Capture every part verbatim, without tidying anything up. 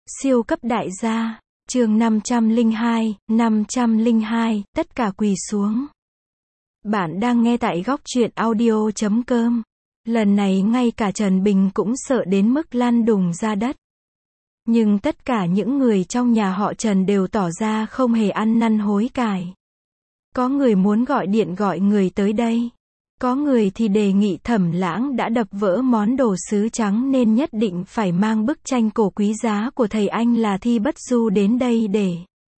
Siêu cấp đại gia, chương năm trăm lẻ hai, năm trăm lẻ hai, tất cả quỳ xuống. Bạn đang nghe tại góc truyện audio chấm com. Lần này ngay cả Trần Bình cũng sợ đến mức lăn đùng ra đất. Nhưng tất cả những người trong nhà họ Trần đều tỏ ra không hề ăn năn hối cải. Có người muốn gọi điện gọi người tới đây. Có người thì đề nghị Thẩm Lãng đã đập vỡ món đồ sứ trắng nên nhất định phải mang bức tranh cổ quý giá của thầy anh là Thi Bất Du đến đây để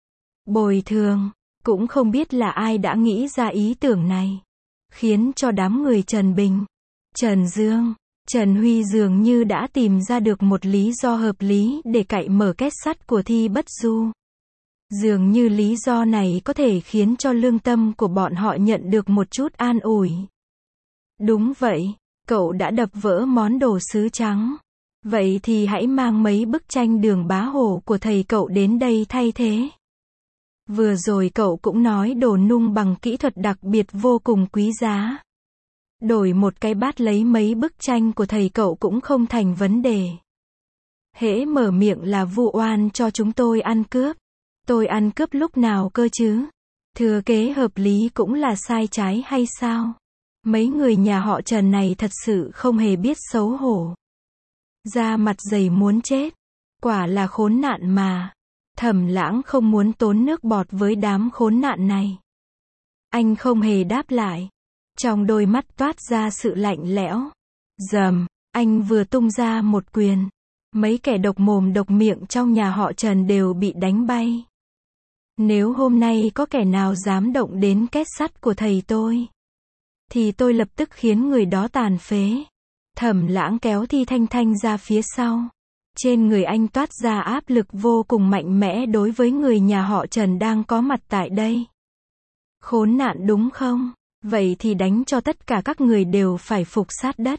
bồi thường. Cũng không biết là ai đã nghĩ ra ý tưởng này, khiến cho đám người Trần Bình, Trần Dương, Trần Huy dường như đã tìm ra được một lý do hợp lý để cậy mở két sắt của Thi Bất Du. Dường như lý do này có thể khiến cho lương tâm của bọn họ nhận được một chút an ủi. Đúng vậy, cậu đã đập vỡ món đồ sứ trắng. Vậy thì hãy mang mấy bức tranh Đường Bá Hổ của thầy cậu đến đây thay thế. Vừa rồi cậu cũng nói đồ nung bằng kỹ thuật đặc biệt vô cùng quý giá. Đổi một cái bát lấy mấy bức tranh của thầy cậu cũng không thành vấn đề. Hễ mở miệng là vu oan cho chúng tôi ăn cướp. Tôi ăn cướp lúc nào cơ chứ? Thừa kế hợp lý cũng là sai trái hay sao? Mấy người nhà họ Trần này thật sự không hề biết xấu hổ. Da mặt dày muốn chết. Quả là khốn nạn mà. Thẩm Lãng không muốn tốn nước bọt với đám khốn nạn này. Anh không hề đáp lại. Trong đôi mắt toát ra sự lạnh lẽo. Dầm, anh vừa tung ra một quyền. Mấy kẻ độc mồm độc miệng trong nhà họ Trần đều bị đánh bay. Nếu hôm nay có kẻ nào dám động đến két sắt của thầy tôi, thì tôi lập tức khiến người đó tàn phế. Thẩm Lãng kéo Thi Thanh Thanh ra phía sau. Trên người anh toát ra áp lực vô cùng mạnh mẽ đối với người nhà họ Trần đang có mặt tại đây. Khốn nạn đúng không? Vậy thì đánh cho tất cả các người đều phải phục sát đất.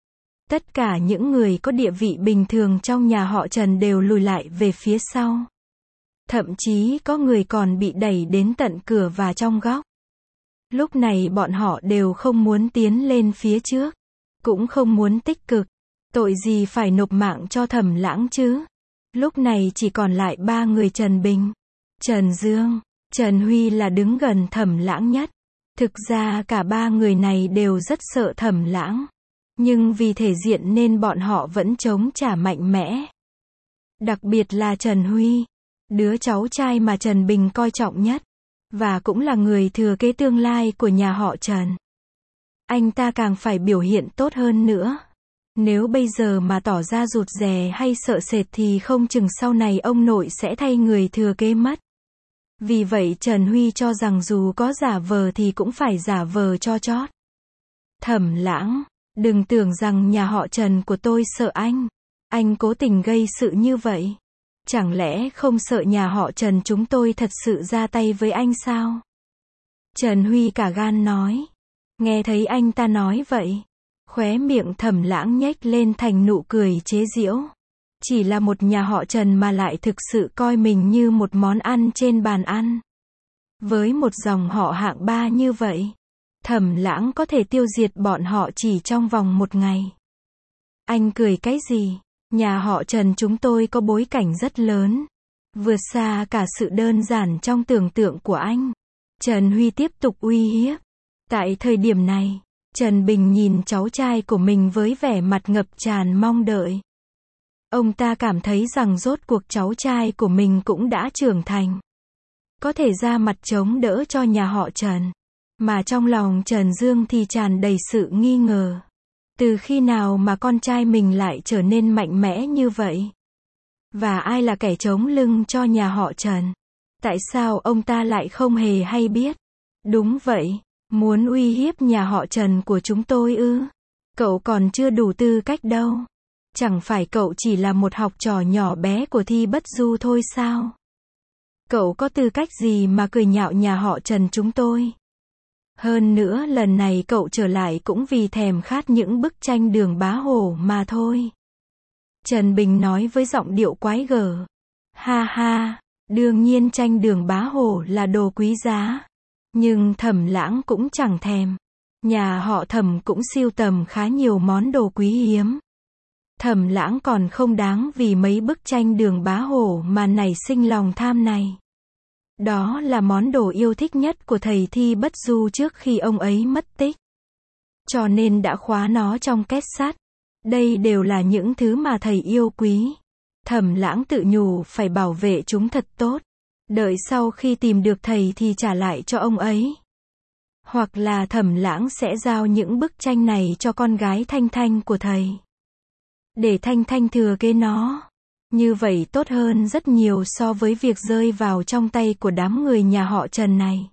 Tất cả những người có địa vị bình thường trong nhà họ Trần đều lùi lại về phía sau. Thậm chí có người còn bị đẩy đến tận cửa và trong góc. Lúc này bọn họ đều không muốn tiến lên phía trước, cũng không muốn tích cực. Tội gì phải nộp mạng cho Thẩm Lãng chứ? Lúc này chỉ còn lại ba người Trần Bình, Trần Dương, Trần Huy là đứng gần Thẩm Lãng nhất. Thực ra cả ba người này đều rất sợ Thẩm Lãng. Nhưng vì thể diện nên bọn họ vẫn chống trả mạnh mẽ. Đặc biệt là Trần Huy, đứa cháu trai mà Trần Bình coi trọng nhất. Và cũng là người thừa kế tương lai của nhà họ Trần. Anh ta càng phải biểu hiện tốt hơn nữa. Nếu bây giờ mà tỏ ra rụt rè hay sợ sệt thì không chừng sau này ông nội sẽ thay người thừa kế mất. Vì vậy Trần Huy cho rằng dù có giả vờ thì cũng phải giả vờ cho chót. Thẩm Lãng, đừng tưởng rằng nhà họ Trần của tôi sợ anh. Anh cố tình gây sự như vậy. Chẳng lẽ không sợ nhà họ Trần chúng tôi thật sự ra tay với anh sao? Trần Huy cả gan nói. Nghe thấy anh ta nói vậy, khóe miệng Thẩm Lãng nhếch lên thành nụ cười chế giễu. Chỉ là một nhà họ Trần mà lại thực sự coi mình như một món ăn trên bàn ăn. Với một dòng họ hạng ba như vậy, Thẩm Lãng có thể tiêu diệt bọn họ chỉ trong vòng một ngày. Anh cười cái gì? Nhà họ Trần chúng tôi có bối cảnh rất lớn, vượt xa cả sự đơn giản trong tưởng tượng của anh. Trần Huy tiếp tục uy hiếp. Tại thời điểm này, Trần Bình nhìn cháu trai của mình với vẻ mặt ngập tràn mong đợi. Ông ta cảm thấy rằng rốt cuộc cháu trai của mình cũng đã trưởng thành, có thể ra mặt chống đỡ cho nhà họ Trần. Mà trong lòng Trần Dương thì tràn đầy sự nghi ngờ. Từ khi nào mà con trai mình lại trở nên mạnh mẽ như vậy? Và ai là kẻ chống lưng cho nhà họ Trần? Tại sao ông ta lại không hề hay biết? Đúng vậy, muốn uy hiếp nhà họ Trần của chúng tôi ư? Cậu còn chưa đủ tư cách đâu. Chẳng phải cậu chỉ là một học trò nhỏ bé của Thi Bất Du thôi sao? Cậu có tư cách gì mà cười nhạo nhà họ Trần chúng tôi? Hơn nữa lần này cậu trở lại cũng vì thèm khát những bức tranh Đường Bá Hổ mà thôi. Trần Bình nói với giọng điệu quái gở. Ha ha, đương nhiên tranh Đường Bá Hổ là đồ quý giá. Nhưng Thẩm Lãng cũng chẳng thèm. Nhà họ Thẩm cũng sưu tầm khá nhiều món đồ quý hiếm. Thẩm Lãng còn không đáng vì mấy bức tranh Đường Bá Hổ mà nảy sinh lòng tham này. Đó là món đồ yêu thích nhất của thầy Thi Bất Du trước khi ông ấy mất tích. Cho nên đã khóa nó trong két sắt. Đây đều là những thứ mà thầy yêu quý. Thẩm Lãng tự nhủ phải bảo vệ chúng thật tốt. Đợi sau khi tìm được thầy thì trả lại cho ông ấy. Hoặc là Thẩm Lãng sẽ giao những bức tranh này cho con gái Thanh Thanh của thầy. Để Thanh Thanh thừa kế nó. Như vậy tốt hơn rất nhiều so với việc rơi vào trong tay của đám người nhà họ Trần này.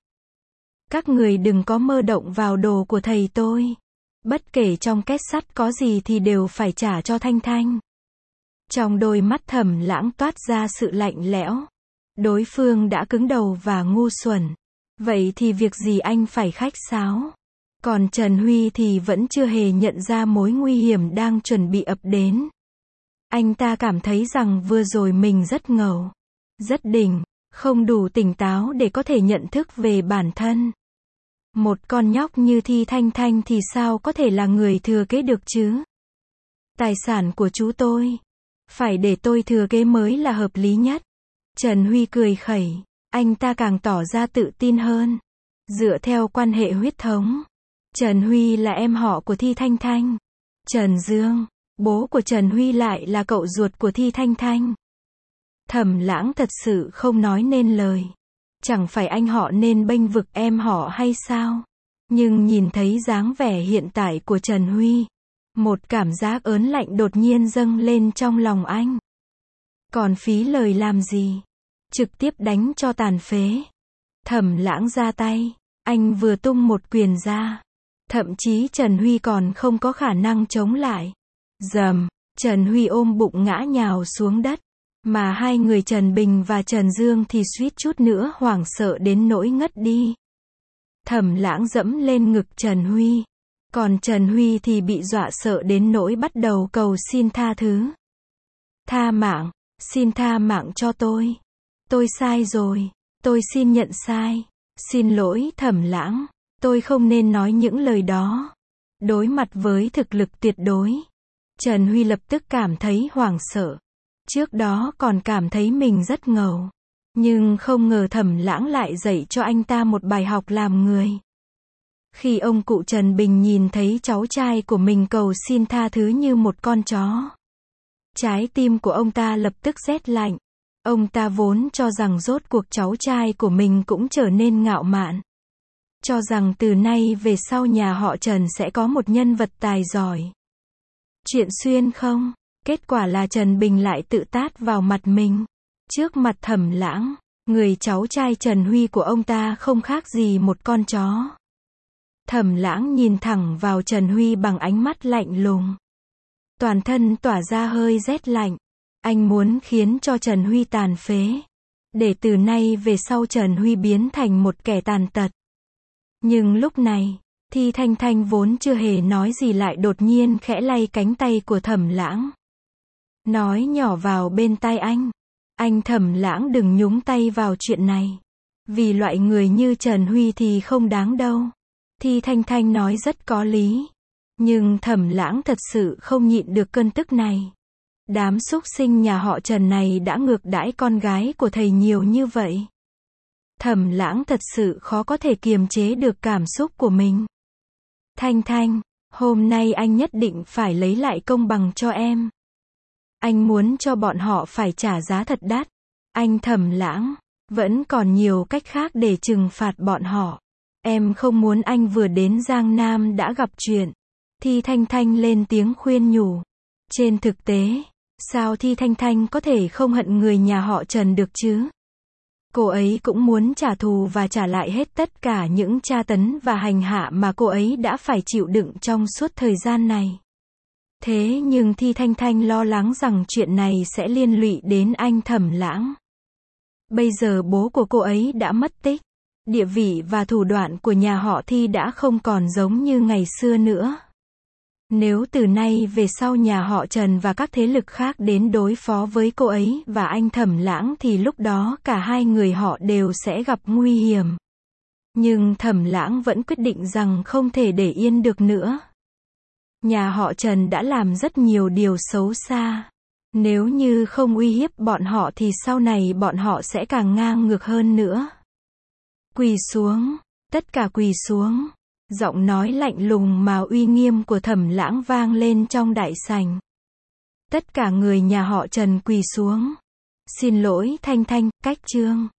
Các người đừng có mơ động vào đồ của thầy tôi. Bất kể trong két sắt có gì thì đều phải trả cho Thanh Thanh. Trong đôi mắt Thẩm Lãng toát ra sự lạnh lẽo. Đối phương đã cứng đầu và ngu xuẩn. Vậy thì việc gì anh phải khách sáo? Còn Trần Huy thì vẫn chưa hề nhận ra mối nguy hiểm đang chuẩn bị ập đến. Anh ta cảm thấy rằng vừa rồi mình rất ngầu, rất đỉnh, không đủ tỉnh táo để có thể nhận thức về bản thân. Một con nhóc như Thi Thanh Thanh thì sao có thể là người thừa kế được chứ? Tài sản của chú tôi, phải để tôi thừa kế mới là hợp lý nhất. Trần Huy cười khẩy, anh ta càng tỏ ra tự tin hơn. Dựa theo quan hệ huyết thống, Trần Huy là em họ của Thi Thanh Thanh. Trần Dương, bố của Trần Huy lại là cậu ruột của Thi Thanh Thanh. Thẩm Lãng thật sự không nói nên lời. Chẳng phải anh họ nên bênh vực em họ hay sao? Nhưng nhìn thấy dáng vẻ hiện tại của Trần Huy, một cảm giác ớn lạnh đột nhiên dâng lên trong lòng anh. Còn phí lời làm gì? Trực tiếp đánh cho tàn phế. Thẩm Lãng ra tay, anh vừa tung một quyền ra. Thậm chí Trần Huy còn không có khả năng chống lại. Dầm, Trần Huy ôm bụng ngã nhào xuống đất. Mà hai người Trần Bình và Trần Dương thì suýt chút nữa hoảng sợ đến nỗi ngất đi. Thẩm Lãng dẫm lên ngực Trần Huy. Còn Trần Huy thì bị dọa sợ đến nỗi bắt đầu cầu xin tha thứ. Tha mạng, xin tha mạng cho tôi. Tôi sai rồi, tôi xin nhận sai. Xin lỗi Thẩm Lãng, tôi không nên nói những lời đó. Đối mặt với thực lực tuyệt đối, Trần Huy lập tức cảm thấy hoảng sợ. Trước đó còn cảm thấy mình rất ngầu. Nhưng không ngờ Thẩm Lãng lại dạy cho anh ta một bài học làm người. Khi ông cụ Trần Bình nhìn thấy cháu trai của mình cầu xin tha thứ như một con chó, trái tim của ông ta lập tức rét lạnh. Ông ta vốn cho rằng rốt cuộc cháu trai của mình cũng trở nên ngạo mạn. Cho rằng từ nay về sau nhà họ Trần sẽ có một nhân vật tài giỏi. Chuyện xuyên không? Kết quả là Trần Bình lại tự tát vào mặt mình. Trước mặt Thẩm Lãng, người cháu trai Trần Huy của ông ta không khác gì một con chó. Thẩm Lãng nhìn thẳng vào Trần Huy bằng ánh mắt lạnh lùng. Toàn thân tỏa ra hơi rét lạnh. Anh muốn khiến cho Trần Huy tàn phế. Để từ nay về sau Trần Huy biến thành một kẻ tàn tật. Nhưng lúc này, Thi Thanh Thanh vốn chưa hề nói gì lại đột nhiên khẽ lay cánh tay của Thẩm Lãng. Nói nhỏ vào bên tai anh. Anh Thẩm Lãng đừng nhúng tay vào chuyện này. Vì loại người như Trần Huy thì không đáng đâu. Thi Thanh Thanh nói rất có lý. Nhưng Thẩm Lãng thật sự không nhịn được cơn tức này. Đám súc sinh nhà họ Trần này đã ngược đãi con gái của thầy nhiều như vậy. Thẩm Lãng thật sự khó có thể kiềm chế được cảm xúc của mình. Thanh Thanh, hôm nay anh nhất định phải lấy lại công bằng cho em. Anh muốn cho bọn họ phải trả giá thật đắt. Anh Thẩm Lãng, vẫn còn nhiều cách khác để trừng phạt bọn họ. Em không muốn anh vừa đến Giang Nam đã gặp chuyện. Thi Thanh Thanh lên tiếng khuyên nhủ. Trên thực tế, sao Thi Thanh Thanh có thể không hận người nhà họ Trần được chứ? Cô ấy cũng muốn trả thù và trả lại hết tất cả những tra tấn và hành hạ mà cô ấy đã phải chịu đựng trong suốt thời gian này. Thế nhưng Thi Thanh Thanh lo lắng rằng chuyện này sẽ liên lụy đến anh Thẩm Lãng. Bây giờ bố của cô ấy đã mất tích. Địa vị và thủ đoạn của nhà họ Thi đã không còn giống như ngày xưa nữa. Nếu từ nay về sau nhà họ Trần và các thế lực khác đến đối phó với cô ấy và anh Thẩm Lãng thì lúc đó cả hai người họ đều sẽ gặp nguy hiểm. Nhưng Thẩm Lãng vẫn quyết định rằng không thể để yên được nữa. Nhà họ Trần đã làm rất nhiều điều xấu xa. Nếu như không uy hiếp bọn họ thì sau này bọn họ sẽ càng ngang ngược hơn nữa. Quỳ xuống, tất cả quỳ xuống. Giọng nói lạnh lùng mà uy nghiêm của Thẩm Lãng vang lên trong đại sảnh. Tất cả người nhà họ Trần quỳ xuống. Xin lỗi Thanh Thanh, Cách Trương.